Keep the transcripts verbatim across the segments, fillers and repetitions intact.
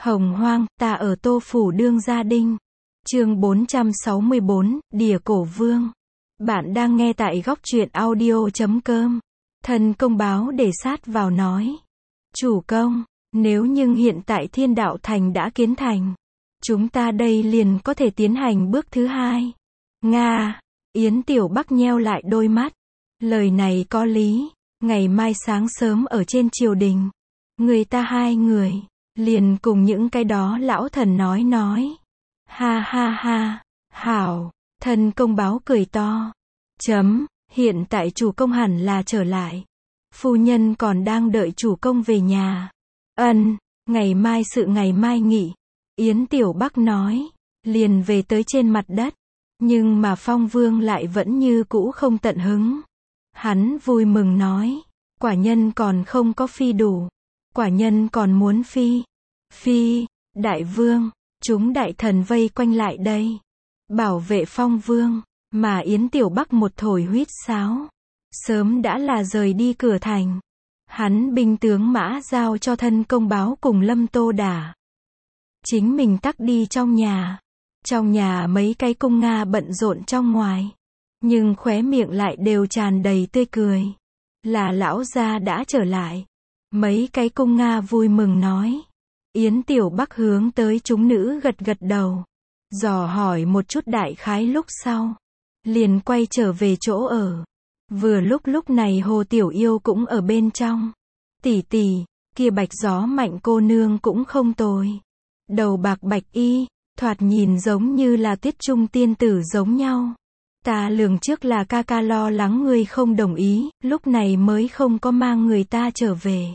Hồng hoang, ta ở Tô Phủ đương gia đinh. Chương bốn trăm sáu mươi bốn, Đìa Cổ Vương. Bạn đang nghe tại góc truyện audio chấm com. Thần công báo để sát vào nói. Chủ công, nếu nhưng hiện tại Thiên Đạo Thành đã kiến thành, chúng ta đây liền có thể tiến hành bước thứ hai. Nga, Yến Tiểu Bắc nheo lại đôi mắt. Lời này có lý, ngày mai sáng sớm ở trên triều đình, người ta hai người liền cùng những cái đó lão thần nói nói. Ha ha ha, hảo, thần công báo cười to. Chấm, hiện tại chủ công hẳn là trở lại. Phu nhân còn đang đợi chủ công về nhà. Ân, ngày mai sự ngày mai nghỉ. Yến Tiểu Bắc nói, liền về tới trên mặt đất. Nhưng mà Phong Vương lại vẫn như cũ không tận hứng. Hắn vui mừng nói, quả nhân còn không có phi đủ. Quả nhân còn muốn phi. Phi, đại vương, chúng đại thần vây quanh lại đây. Bảo vệ Phong Vương, mà Yến Tiểu Bắc một thổi huýt sáo. Sớm đã là rời đi cửa thành. Hắn binh tướng mã giao cho thân công báo cùng Lâm Tô Đả. Chính mình tắc đi trong nhà. Trong nhà mấy cái cung Nga bận rộn trong ngoài. Nhưng khóe miệng lại đều tràn đầy tươi cười. Là lão gia đã trở lại. Mấy cái cung Nga vui mừng nói. Yến Tiểu Bắc hướng tới chúng nữ gật gật đầu. Dò hỏi một chút đại khái lúc sau. Liền quay trở về chỗ ở. Vừa lúc lúc này Hồ Tiểu Yêu cũng ở bên trong. Tỷ tỷ, kia bạch gió mạnh cô nương cũng không tồi. Đầu bạc bạch y, thoạt nhìn giống như là Tiết Trung tiên tử giống nhau. Ta lường trước là ca ca lo lắng người không đồng ý, lúc này mới không có mang người ta trở về.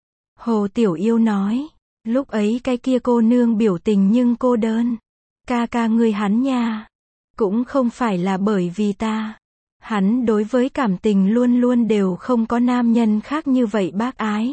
Hồ Tiểu Yêu nói, lúc ấy cái kia cô nương biểu tình nhưng cô đơn. Ca ca người hắn nha, cũng không phải là bởi vì ta. Hắn đối với cảm tình luôn luôn đều không có nam nhân khác như vậy bác ái.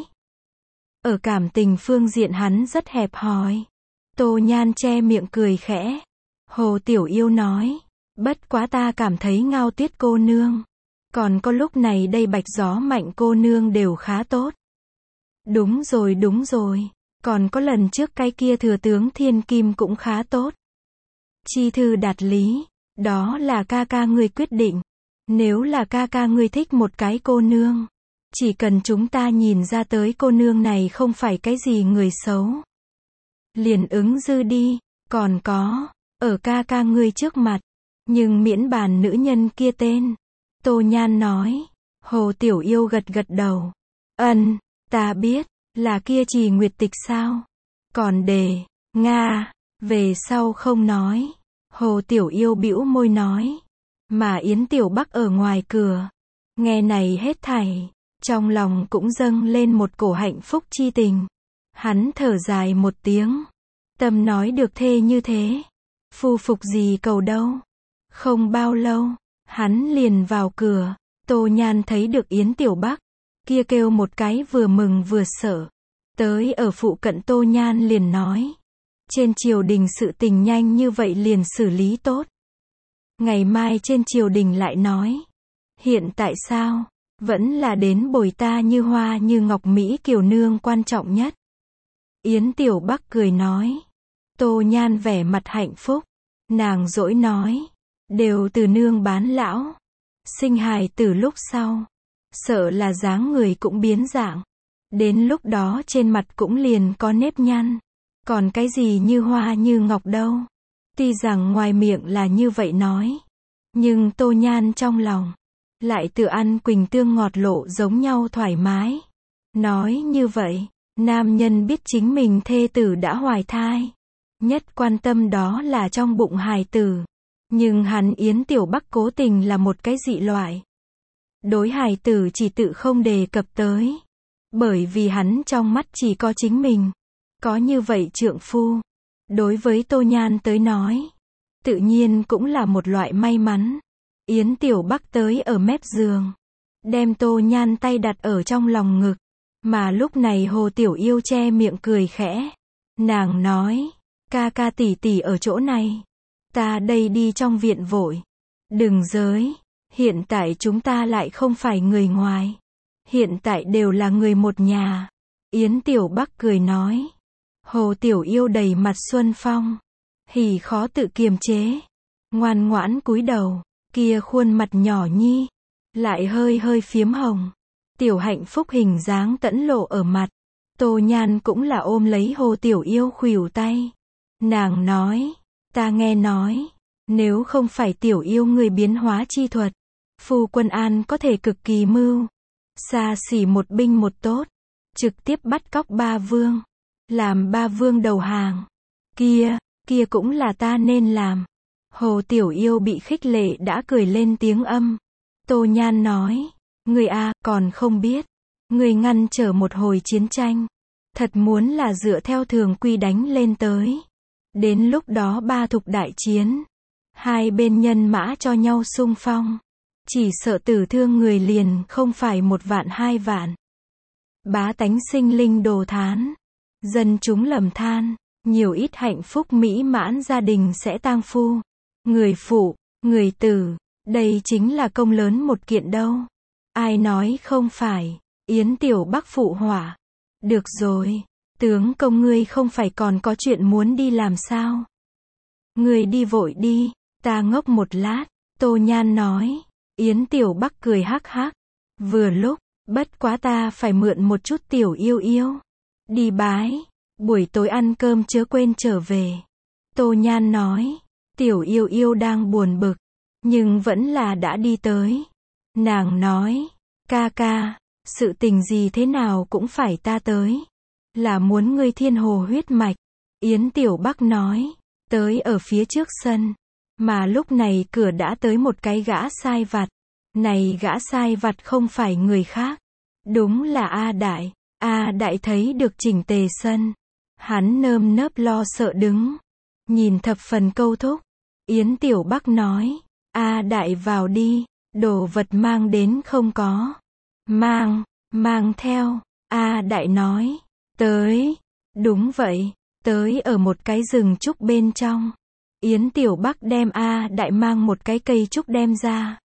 Ở cảm tình phương diện hắn rất hẹp hòi. Tô Nhan che miệng cười khẽ. Hồ Tiểu Yêu nói, bất quá ta cảm thấy Ngao Tuyết cô nương, còn có lúc này đây bạch gió mạnh cô nương đều khá tốt. Đúng rồi đúng rồi, còn có lần trước cái kia thừa tướng Thiên Kim cũng khá tốt. Chi thư đạt lý, đó là ca ca ngươi quyết định. Nếu là ca ca ngươi thích một cái cô nương, chỉ cần chúng ta nhìn ra tới cô nương này không phải cái gì người xấu, liền ứng dư đi. Còn có, ở ca ca ngươi trước mặt, nhưng miễn bàn nữ nhân kia tên. Tô Nhan nói. Hồ Tiểu Yêu gật gật đầu. Ân, ta biết, là kia Trì Nguyệt Tịch sao? Còn đề, Nga, về sau không nói. Hồ Tiểu Yêu bĩu môi nói. Mà Yến Tiểu Bắc ở ngoài cửa, nghe này hết thảy, trong lòng cũng dâng lên một cổ hạnh phúc chi tình. Hắn thở dài một tiếng. Tâm nói được thê như thế, phu phục gì cầu đâu. Không bao lâu, hắn liền vào cửa. Tô Nhan thấy được Yến Tiểu Bắc, kia kêu một cái vừa mừng vừa sợ. Tới ở phụ cận Tô Nhan liền nói, trên triều đình sự tình nhanh như vậy liền xử lý tốt. Ngày mai trên triều đình lại nói. Hiện tại sao? Vẫn là đến bồi ta như hoa như ngọc Mỹ kiều nương quan trọng nhất. Yến Tiểu Bắc cười nói. Tô Nhan vẻ mặt hạnh phúc. Nàng dỗi nói. Đều từ nương bán lão. Sinh hài từ lúc sau. Sợ là dáng người cũng biến dạng. Đến lúc đó trên mặt cũng liền có nếp nhăn. Còn cái gì như hoa như ngọc đâu. Tuy rằng ngoài miệng là như vậy nói, nhưng Tô Nhan trong lòng lại tự ăn quỳnh tương ngọt lộ giống nhau thoải mái. Nói như vậy, nam nhân biết chính mình thê tử đã hoài thai, nhất quan tâm đó là trong bụng hài tử. Nhưng hắn Yến Tiểu Bắc cố tình là một cái dị loại. Đối hài tử chỉ tự không đề cập tới, bởi vì hắn trong mắt chỉ có chính mình. Có như vậy trượng phu, đối với Tô Nhan tới nói, tự nhiên cũng là một loại may mắn. Yến Tiểu Bắc tới ở mép giường, đem Tô Nhan tay đặt ở trong lòng ngực. Mà lúc này Hồ Tiểu Yêu che miệng cười khẽ. Nàng nói, ca ca tỷ tỷ ở chỗ này, ta đây đi trong viện vội. Đừng giới, hiện tại chúng ta lại không phải người ngoài, hiện tại đều là người một nhà. Yến Tiểu Bắc cười nói. Hồ Tiểu Yêu đầy mặt xuân phong, hỉ khó tự kiềm chế, ngoan ngoãn cúi đầu, kia khuôn mặt nhỏ nhi, lại hơi hơi phiếm hồng, tiểu hạnh phúc hình dáng tẫn lộ ở mặt. Tô Nhan cũng là ôm lấy Hồ Tiểu Yêu khuỷu tay. Nàng nói, ta nghe nói, nếu không phải Tiểu Yêu người biến hóa chi thuật, Phu Quân An có thể cực kỳ mưu, xa xỉ một binh một tốt, trực tiếp bắt cóc ba vương, làm ba vương đầu hàng. Kia, kia cũng là ta nên làm. Hồ Tiểu Yêu bị khích lệ đã cười lên tiếng âm. Tô Nhan nói, người a, còn không biết, người ngăn trở một hồi chiến tranh, thật muốn là dựa theo thường quy đánh lên tới. Đến lúc đó ba thục đại chiến, hai bên nhân mã cho nhau xung phong, chỉ sợ tử thương người liền không phải một vạn hai vạn. Bá tánh sinh linh đồ thán, dân chúng lầm than, nhiều ít hạnh phúc mỹ mãn gia đình sẽ tang phu, người phụ, người tử, đây chính là công lớn một kiện đâu. Ai nói không phải, Yến Tiểu Bắc phụ hỏa. Được rồi, tướng công ngươi không phải còn có chuyện muốn đi làm sao? Ngươi đi vội đi, ta ngốc một lát. Tô Nhan nói. Yến Tiểu Bắc cười hắc hắc. Vừa lúc, bất quá ta phải mượn một chút Tiểu Yêu Yêu. Đi bái, buổi tối ăn cơm chớ quên trở về. Tô Nhan nói. Tiểu Yêu Yêu đang buồn bực, nhưng vẫn là đã đi tới. Nàng nói, ca ca, sự tình gì thế nào cũng phải ta tới. Là muốn ngươi thiên hồ huyết mạch. Yến Tiểu Bắc nói, tới ở phía trước sân. Mà lúc này cửa đã tới một cái gã sai vặt. Này gã sai vặt không phải người khác. Đúng là A Đại. A Đại thấy được chỉnh tề sân. Hắn nơm nớp lo sợ đứng. Nhìn thập phần câu thúc. Yến Tiểu Bắc nói, A Đại vào đi, đồ vật mang đến không có. Mang, mang theo. A Đại nói, tới. Đúng vậy, tới ở một cái rừng trúc bên trong. Yến Tiểu Bắc đem A Đại mang một cái cây trúc đem ra.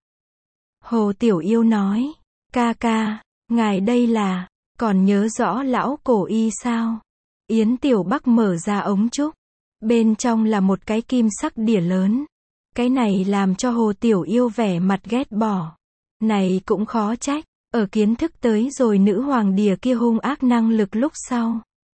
Hồ Tiểu Yêu nói, ca ca, ngài đây là, còn nhớ rõ lão cổ y sao? Yến Tiểu Bắc mở ra ống trúc. Bên trong là một cái kim sắc đỉa lớn. Cái này làm cho Hồ Tiểu Yêu vẻ mặt ghét bỏ. Này cũng khó trách, ở kiến thức tới rồi nữ hoàng đỉa kia hung ác năng lực lúc sau.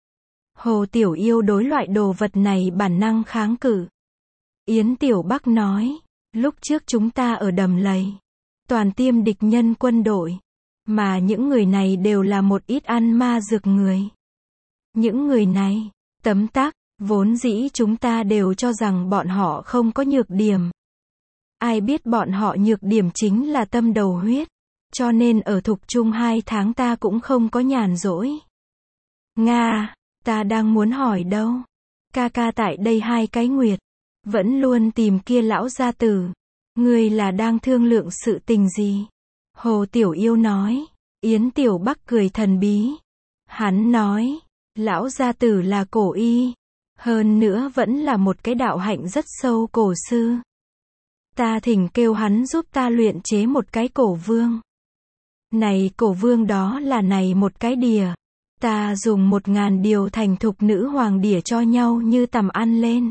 Hồ Tiểu Yêu đối loại đồ vật này bản năng kháng cự. Yến Tiểu Bắc nói, lúc trước chúng ta ở đầm lầy, toàn tiêm địch nhân quân đội, mà những người này đều là một ít ăn ma dược người. Những người này, tấm tắc, vốn dĩ chúng ta đều cho rằng bọn họ không có nhược điểm. Ai biết bọn họ nhược điểm chính là tâm đầu huyết, cho nên ở thục trung hai tháng ta cũng không có nhàn rỗi. Nga, ta đang muốn hỏi đâu. Ca ca tại đây hai cái nguyệt, vẫn luôn tìm kia lão gia tử. Ngươi là đang thương lượng sự tình gì? Hồ Tiểu Yêu nói. Yến Tiểu Bắc cười thần bí. Hắn nói, lão gia tử là cổ y. Hơn nữa vẫn là một cái đạo hạnh rất sâu cổ sư. Ta thỉnh kêu hắn giúp ta luyện chế một cái cổ vương. Này cổ vương đó là này một cái đỉa. Ta dùng một ngàn điều thành thục nữ hoàng đỉa cho nhau như tầm ăn lên.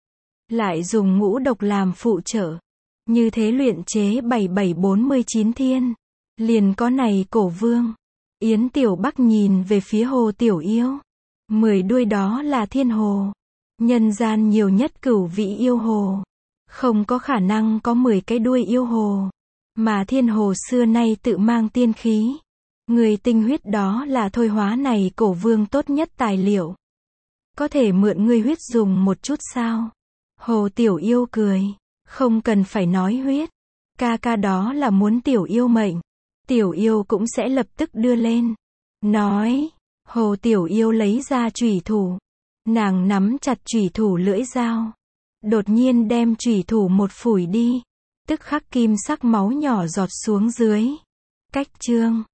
Lại dùng ngũ độc làm phụ trợ. Như thế luyện chế bảy bảy bốn mươi chín thiên. Liền có này cổ vương. Yến Tiểu Bắc nhìn về phía Hồ Tiểu Yêu. Mười đuôi đó là thiên hồ. Nhân gian nhiều nhất cửu vị yêu hồ. Không có khả năng có mười cái đuôi yêu hồ. Mà thiên hồ xưa nay tự mang tiên khí. Người tinh huyết đó là thôi hóa này cổ vương tốt nhất tài liệu. Có thể mượn ngươi huyết dùng một chút sao? Hồ Tiểu Yêu cười. Không cần phải nói huyết. Ca ca đó là muốn Tiểu Yêu mệnh. Tiểu Yêu cũng sẽ lập tức đưa lên. Nói. Hồ Tiểu Yêu lấy ra chủy thủ. Nàng nắm chặt chủy thủ lưỡi dao. Đột nhiên đem chủy thủ một phủi đi. Tức khắc kim sắc máu nhỏ giọt xuống dưới. Cách chương.